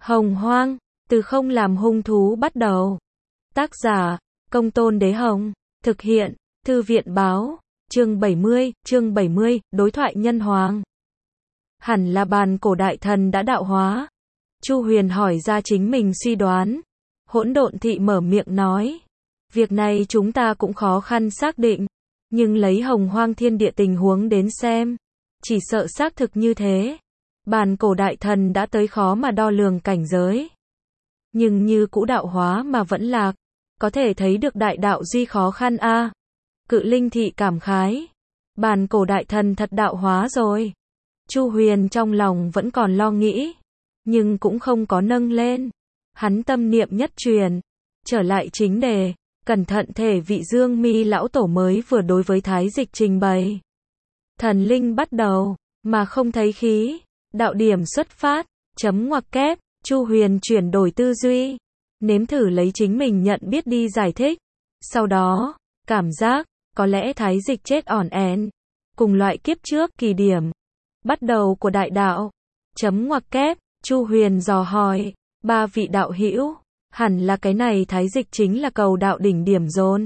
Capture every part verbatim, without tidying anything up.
Hồng Hoang, từ không làm hung thú bắt đầu. Tác giả, Công Tôn Đế Hồng. Thực hiện, Thư viện báo. Chương bảy mươi, chương bảy mươi, đối thoại nhân hoàng. Hẳn là bàn cổ đại thần đã đạo hóa. Chu Huyền hỏi ra chính mình suy đoán. Hỗn Độn Thị mở miệng nói. Việc này chúng ta cũng khó khăn xác định. Nhưng lấy Hồng Hoang thiên địa tình huống đến xem. Chỉ sợ xác thực như thế. Bàn cổ đại thần đã tới khó mà đo lường cảnh giới. Nhưng như cũ đạo hóa mà vẫn lạc. Có thể thấy được đại đạo duy khó khăn a. À. Cự Linh Thị cảm khái. Bàn cổ đại thần thật đạo hóa rồi. Chu Huyền trong lòng vẫn còn lo nghĩ. Nhưng cũng không có nâng lên. Hắn tâm niệm nhất truyền. Trở lại chính đề. Cẩn thận thể vị Dương Mi lão tổ mới vừa đối với Thái Dịch trình bày. Thần linh bắt đầu. Mà không thấy khí. Đạo điểm xuất phát. Chấm ngoặc kép. Chu Huyền chuyển đổi tư duy. Nếm thử lấy chính mình nhận biết đi giải thích. Sau đó, cảm giác, có lẽ Thái Dịch chết ỏn ẻn. Cùng loại kiếp trước, kỳ điểm. Bắt đầu của đại đạo. Chấm ngoặc kép, Chu Huyền dò hỏi. Ba vị đạo hữu, hẳn là cái này Thái Dịch chính là cầu đạo đỉnh điểm dồn.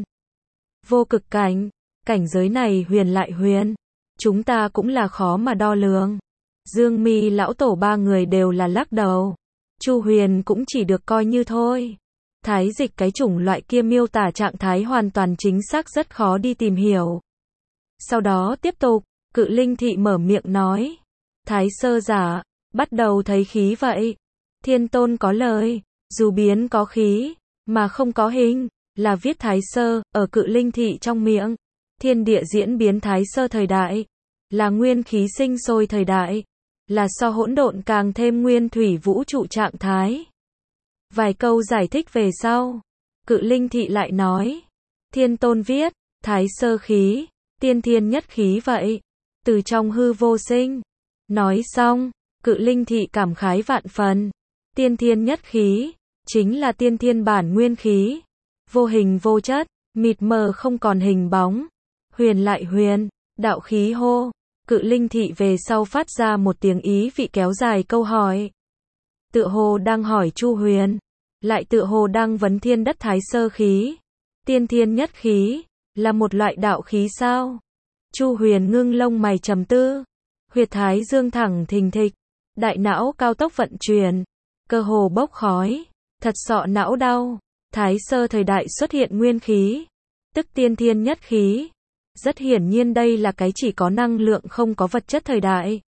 Vô cực cảnh, cảnh giới này huyền lại huyền. Chúng ta cũng là khó mà đo lường. Dương Mi lão tổ ba người đều là lắc đầu. Chu Huyền cũng chỉ được coi như thôi. Thái Dịch cái chủng loại kia miêu tả trạng thái hoàn toàn chính xác rất khó đi tìm hiểu. Sau đó tiếp tục, Cự Linh Thị mở miệng nói. Thái sơ giả, bắt đầu thấy khí vậy. Thiên Tôn có lời, dù biến có khí, mà không có hình, là viết Thái sơ, ở Cự Linh Thị trong miệng. Thiên địa diễn biến Thái sơ thời đại, là nguyên khí sinh sôi thời đại. Là so hỗn độn càng thêm nguyên thủy vũ trụ trạng thái. Vài câu giải thích về sau. Cự Linh Thị lại nói. Thiên Tôn viết, Thái sơ khí, tiên thiên nhất khí vậy. Từ trong hư vô sinh. Nói xong, Cự Linh Thị cảm khái vạn phần. Tiên thiên nhất khí, chính là tiên thiên bản nguyên khí. Vô hình vô chất, mịt mờ không còn hình bóng. Huyền lại huyền, đạo khí hô. Cự Linh Thị về sau phát ra một tiếng ý vị kéo dài câu hỏi. Tựa hồ đang hỏi Chu Huyền. Lại tựa hồ đang vấn thiên đất thái sơ khí. Tiên thiên nhất khí, là một loại đạo khí sao? Chu Huyền ngưng lông mày trầm tư. Huyệt thái dương thẳng thình thịch. Đại não cao tốc vận chuyển. Cơ hồ bốc khói. Thật sọ não đau. Thái sơ thời đại xuất hiện nguyên khí. Tức tiên thiên nhất khí. Rất hiển nhiên đây là cái chỉ có năng lượng không có vật chất thời đại.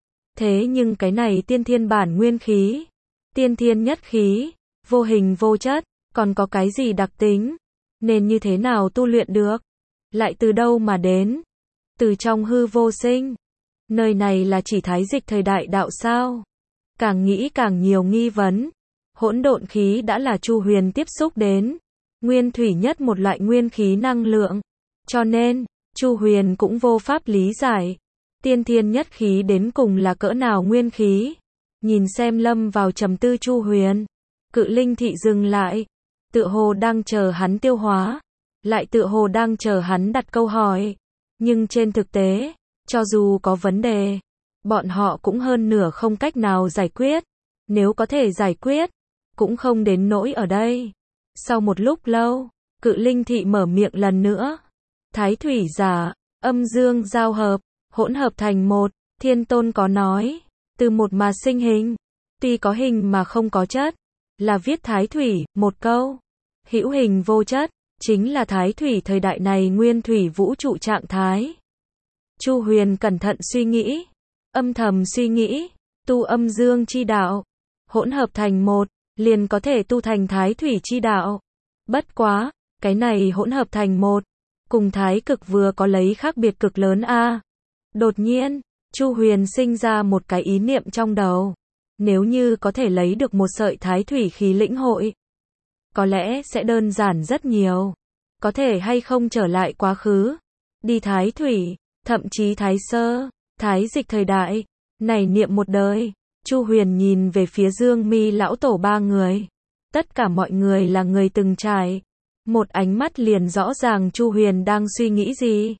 Thế nhưng cái này tiên thiên bản nguyên khí, tiên thiên nhất khí, vô hình vô chất, còn có cái gì đặc tính? Nên như thế nào tu luyện được? Lại từ đâu mà đến? Từ trong hư vô sinh. Nơi này là chỉ Thái Dịch thời đại đạo sao? Càng nghĩ càng nhiều nghi vấn. Hỗn độn khí đã là Chu Huyền tiếp xúc đến. Nguyên thủy nhất một loại nguyên khí năng lượng. Cho nên, Chu Huyền cũng vô pháp lý giải. Tiên thiên nhất khí đến cùng là cỡ nào nguyên khí. Nhìn xem lâm vào trầm tư Chu Huyền. Cự Linh Thị dừng lại. Tựa hồ đang chờ hắn tiêu hóa. Lại tựa hồ đang chờ hắn đặt câu hỏi. Nhưng trên thực tế, cho dù có vấn đề, bọn họ cũng hơn nửa không cách nào giải quyết. Nếu có thể giải quyết, cũng không đến nỗi ở đây. Sau một lúc lâu, Cự Linh Thị mở miệng lần nữa. Thái thủy giả, âm dương giao hợp, hỗn hợp thành một. Thiên Tôn có nói, từ một mà sinh hình, tuy có hình mà không có chất, là viết thái thủy, một câu. Hữu hình vô chất, chính là thái thủy thời đại này nguyên thủy vũ trụ trạng thái. Chu Huyền cẩn thận suy nghĩ, âm thầm suy nghĩ, tu âm dương chi đạo, hỗn hợp thành một, liền có thể tu thành thái thủy chi đạo. Bất quá, cái này hỗn hợp thành một, cùng thái cực vừa có lấy khác biệt cực lớn a. À. Đột nhiên, Chu Huyền sinh ra một cái ý niệm trong đầu. Nếu như có thể lấy được một sợi thái thủy khí lĩnh hội, có lẽ sẽ đơn giản rất nhiều. Có thể hay không trở lại quá khứ, đi thái thủy, thậm chí thái sơ, thái dịch thời đại, này niệm một đời. Chu Huyền nhìn về phía Dương Mi lão tổ ba người. Tất cả mọi người là người từng trải. Một ánh mắt liền rõ ràng Chu Huyền đang suy nghĩ gì.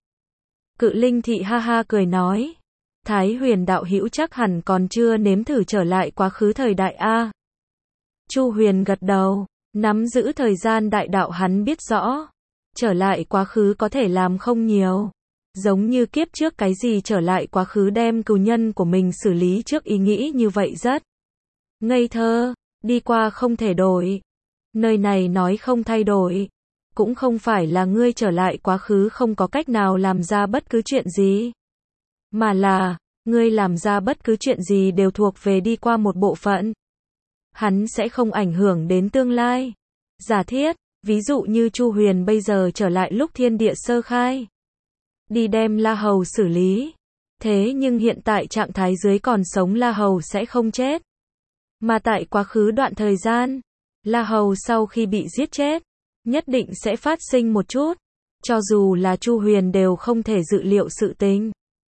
Cự Linh Thị ha ha cười nói. Thái Huyền đạo hữu chắc hẳn còn chưa nếm thử trở lại quá khứ thời đại a. Chu Huyền gật đầu, nắm giữ thời gian đại đạo hắn biết rõ. Trở lại quá khứ có thể làm không nhiều. Giống như kiếp trước cái gì trở lại quá khứ đem cừu nhân của mình xử lý trước ý nghĩ như vậy rất ngây thơ, đi qua không thể đổi. Nơi này nói không thay đổi. Cũng không phải là ngươi trở lại quá khứ không có cách nào làm ra bất cứ chuyện gì. Mà là, ngươi làm ra bất cứ chuyện gì đều thuộc về đi qua một bộ phận. Hắn sẽ không ảnh hưởng đến tương lai. Giả thiết, ví dụ như Chu Huyền bây giờ trở lại lúc thiên địa sơ khai. Đi đem La Hầu xử lý. Thế nhưng hiện tại trạng thái dưới còn sống La Hầu sẽ không chết. Mà tại quá khứ đoạn thời gian, La Hầu sau khi bị giết chết, nhất định sẽ phát sinh một chút. Cho dù là Chu Huyền đều không thể dự liệu sự tình.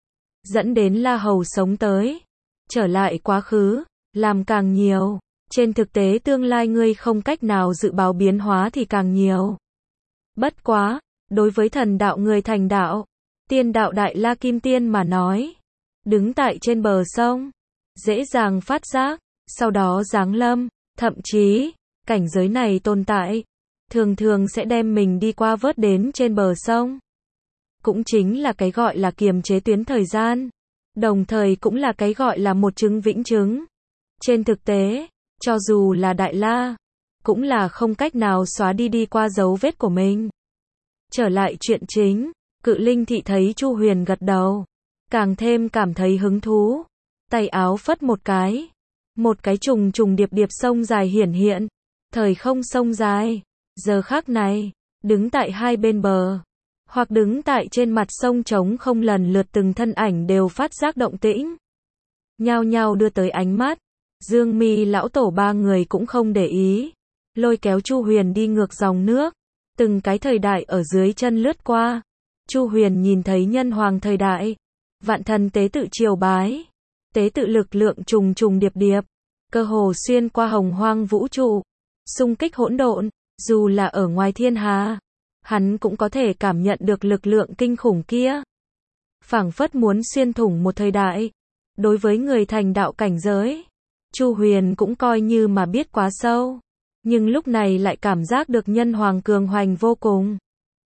Dẫn đến La Hầu sống tới. Trở lại quá khứ, làm càng nhiều. Trên thực tế tương lai ngươi không cách nào dự báo biến hóa thì càng nhiều. Bất quá, đối với thần đạo người thành đạo, tiên đạo Đại La Kim Tiên mà nói, đứng tại trên bờ sông, dễ dàng phát giác, sau đó giáng lâm, thậm chí, cảnh giới này tồn tại, thường thường sẽ đem mình đi qua vớt đến trên bờ sông. Cũng chính là cái gọi là kiềm chế tuyến thời gian, đồng thời cũng là cái gọi là một chứng vĩnh chứng. Trên thực tế, cho dù là Đại La, cũng là không cách nào xóa đi đi qua dấu vết của mình. Trở lại chuyện chính, Cự Linh Thị thấy Chu Huyền gật đầu, càng thêm cảm thấy hứng thú. Tay áo phất một cái, một cái trùng trùng điệp điệp sông dài hiển hiện, thời không sông dài, giờ khắc này, đứng tại hai bên bờ, hoặc đứng tại trên mặt sông trống không lần lượt từng thân ảnh đều phát giác động tĩnh. Nhao nhao đưa tới ánh mắt, Dương Mi lão tổ ba người cũng không để ý, lôi kéo Chu Huyền đi ngược dòng nước, từng cái thời đại ở dưới chân lướt qua. Chu Huyền nhìn thấy nhân hoàng thời đại, vạn thần tế tự triều bái, tế tự lực lượng trùng trùng điệp điệp, cơ hồ xuyên qua hồng hoang vũ trụ, xung kích hỗn độn, dù là ở ngoài thiên hà, hắn cũng có thể cảm nhận được lực lượng kinh khủng kia. Phảng phất muốn xuyên thủng một thời đại. Đối với người thành đạo cảnh giới, Chu Huyền cũng coi như mà biết quá sâu, nhưng lúc này lại cảm giác được nhân hoàng cường hoành vô cùng.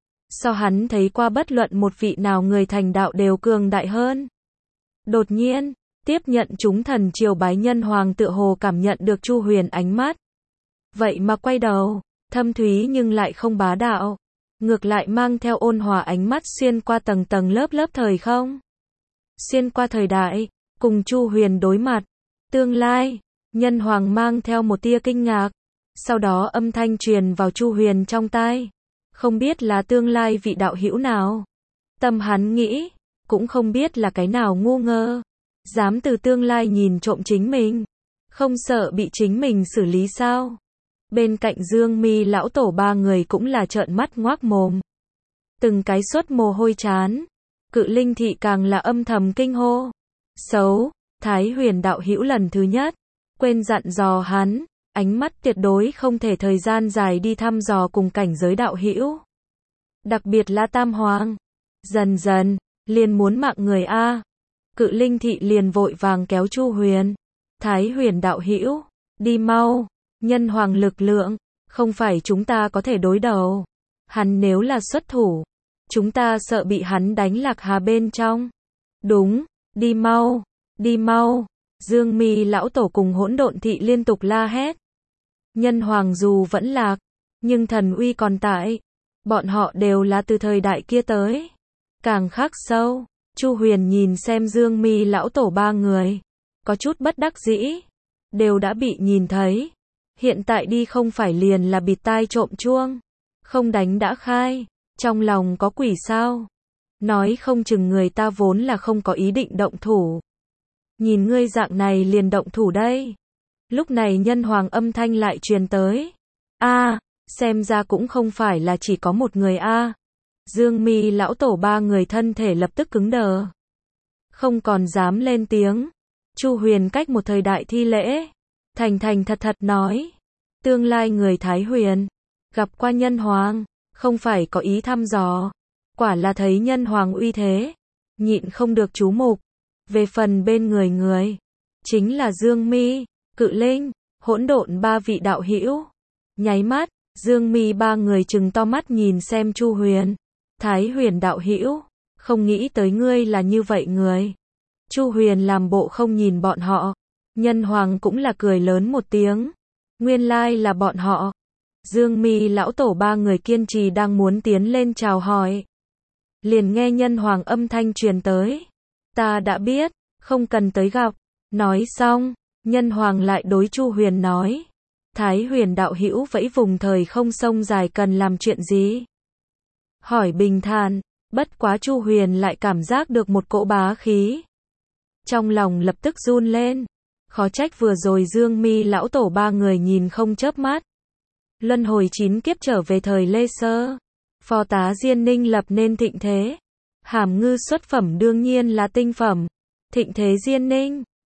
So hắn thấy qua bất luận một vị nào người thành đạo đều cường đại hơn. Đột nhiên, tiếp nhận chúng thần triều bái nhân hoàng tựa hồ cảm nhận được Chu Huyền ánh mắt. Vậy mà quay đầu, thâm thúy nhưng lại không bá đạo, ngược lại mang theo ôn hòa ánh mắt xuyên qua tầng tầng lớp lớp thời không. Xuyên qua thời đại, cùng Chu Huyền đối mặt. Tương lai, nhân hoàng mang theo một tia kinh ngạc, sau đó âm thanh truyền vào Chu Huyền trong tai. Không biết là tương lai vị đạo hữu nào. Tâm hắn nghĩ, cũng không biết là cái nào ngu ngơ, dám từ tương lai nhìn trộm chính mình, không sợ bị chính mình xử lý sao? Bên cạnh Dương Mi lão tổ ba người cũng là trợn mắt ngoác mồm, từng cái xuất mồ hôi chán. Cự Linh Thị càng là âm thầm kinh hô. Xấu, Thái Huyền đạo hữu lần thứ nhất, quên dặn dò hắn, ánh mắt tuyệt đối không thể thời gian dài đi thăm dò cùng cảnh giới đạo hữu. Đặc biệt là Tam Hoàng. Dần dần, liền muốn mạng người a. Cự Linh Thị liền vội vàng kéo Chu Huyền. Thái Huyền đạo hữu, đi mau, nhân hoàng lực lượng, không phải chúng ta có thể đối đầu. Hắn nếu là xuất thủ, chúng ta sợ bị hắn đánh lạc hà bên trong. Đúng, đi mau, đi mau. Dương Mi lão tổ cùng Hỗn Độn Thị liên tục la hét. Nhân hoàng dù vẫn lạc, nhưng thần uy còn tại. Bọn họ đều là từ thời đại kia tới. Càng khắc sâu, Chu Huyền nhìn xem Dương Mi lão tổ ba người, có chút bất đắc dĩ. Đều đã bị nhìn thấy. Hiện tại đi không phải liền là bịt tai trộm chuông. Không đánh đã khai, trong lòng có quỷ sao? Nói không chừng người ta vốn là không có ý định động thủ. Nhìn ngươi dạng này liền động thủ đây. Lúc này nhân hoàng âm thanh lại truyền tới. A, à, xem ra cũng không phải là chỉ có một người a. À. Dương Mi lão tổ ba người thân thể lập tức cứng đờ, không còn dám lên tiếng. Chu Huyền cách một thời đại thi lễ, thành thành thật thật nói, tương lai người Thái Huyền gặp qua nhân hoàng, không phải có ý thăm dò, quả là thấy nhân hoàng uy thế, nhịn không được chú mục. Về phần bên người người, chính là Dương Mi, Cự Linh, Hỗn độn ba vị đạo hữu. Nháy mắt, Dương Mi ba người trừng to mắt nhìn xem Chu Huyền. Thái Huyền đạo hữu, không nghĩ tới ngươi là như vậy người. Chu Huyền làm bộ không nhìn bọn họ. Nhân Hoàng cũng là cười lớn một tiếng. Nguyên lai là bọn họ. Dương Mi lão tổ ba người kiên trì đang muốn tiến lên chào hỏi. Liền nghe Nhân Hoàng âm thanh truyền tới. Ta đã biết, không cần tới gặp. Nói xong, Nhân Hoàng lại đối Chu Huyền nói. Thái Huyền đạo hữu vẫy vùng thời không sông dài cần làm chuyện gì? Hỏi bình thản, bất quá Chu Huyền lại cảm giác được một cỗ bá khí. Trong lòng lập tức run lên. Khó trách vừa rồi Dương Mi lão tổ ba người nhìn không chớp mắt. Luân hồi chín kiếp trở về thời Lê Sơ. Phó tá Diên Ninh lập nên thịnh thế. Hàm Ngư xuất phẩm đương nhiên là tinh phẩm. Thịnh thế Diên Ninh,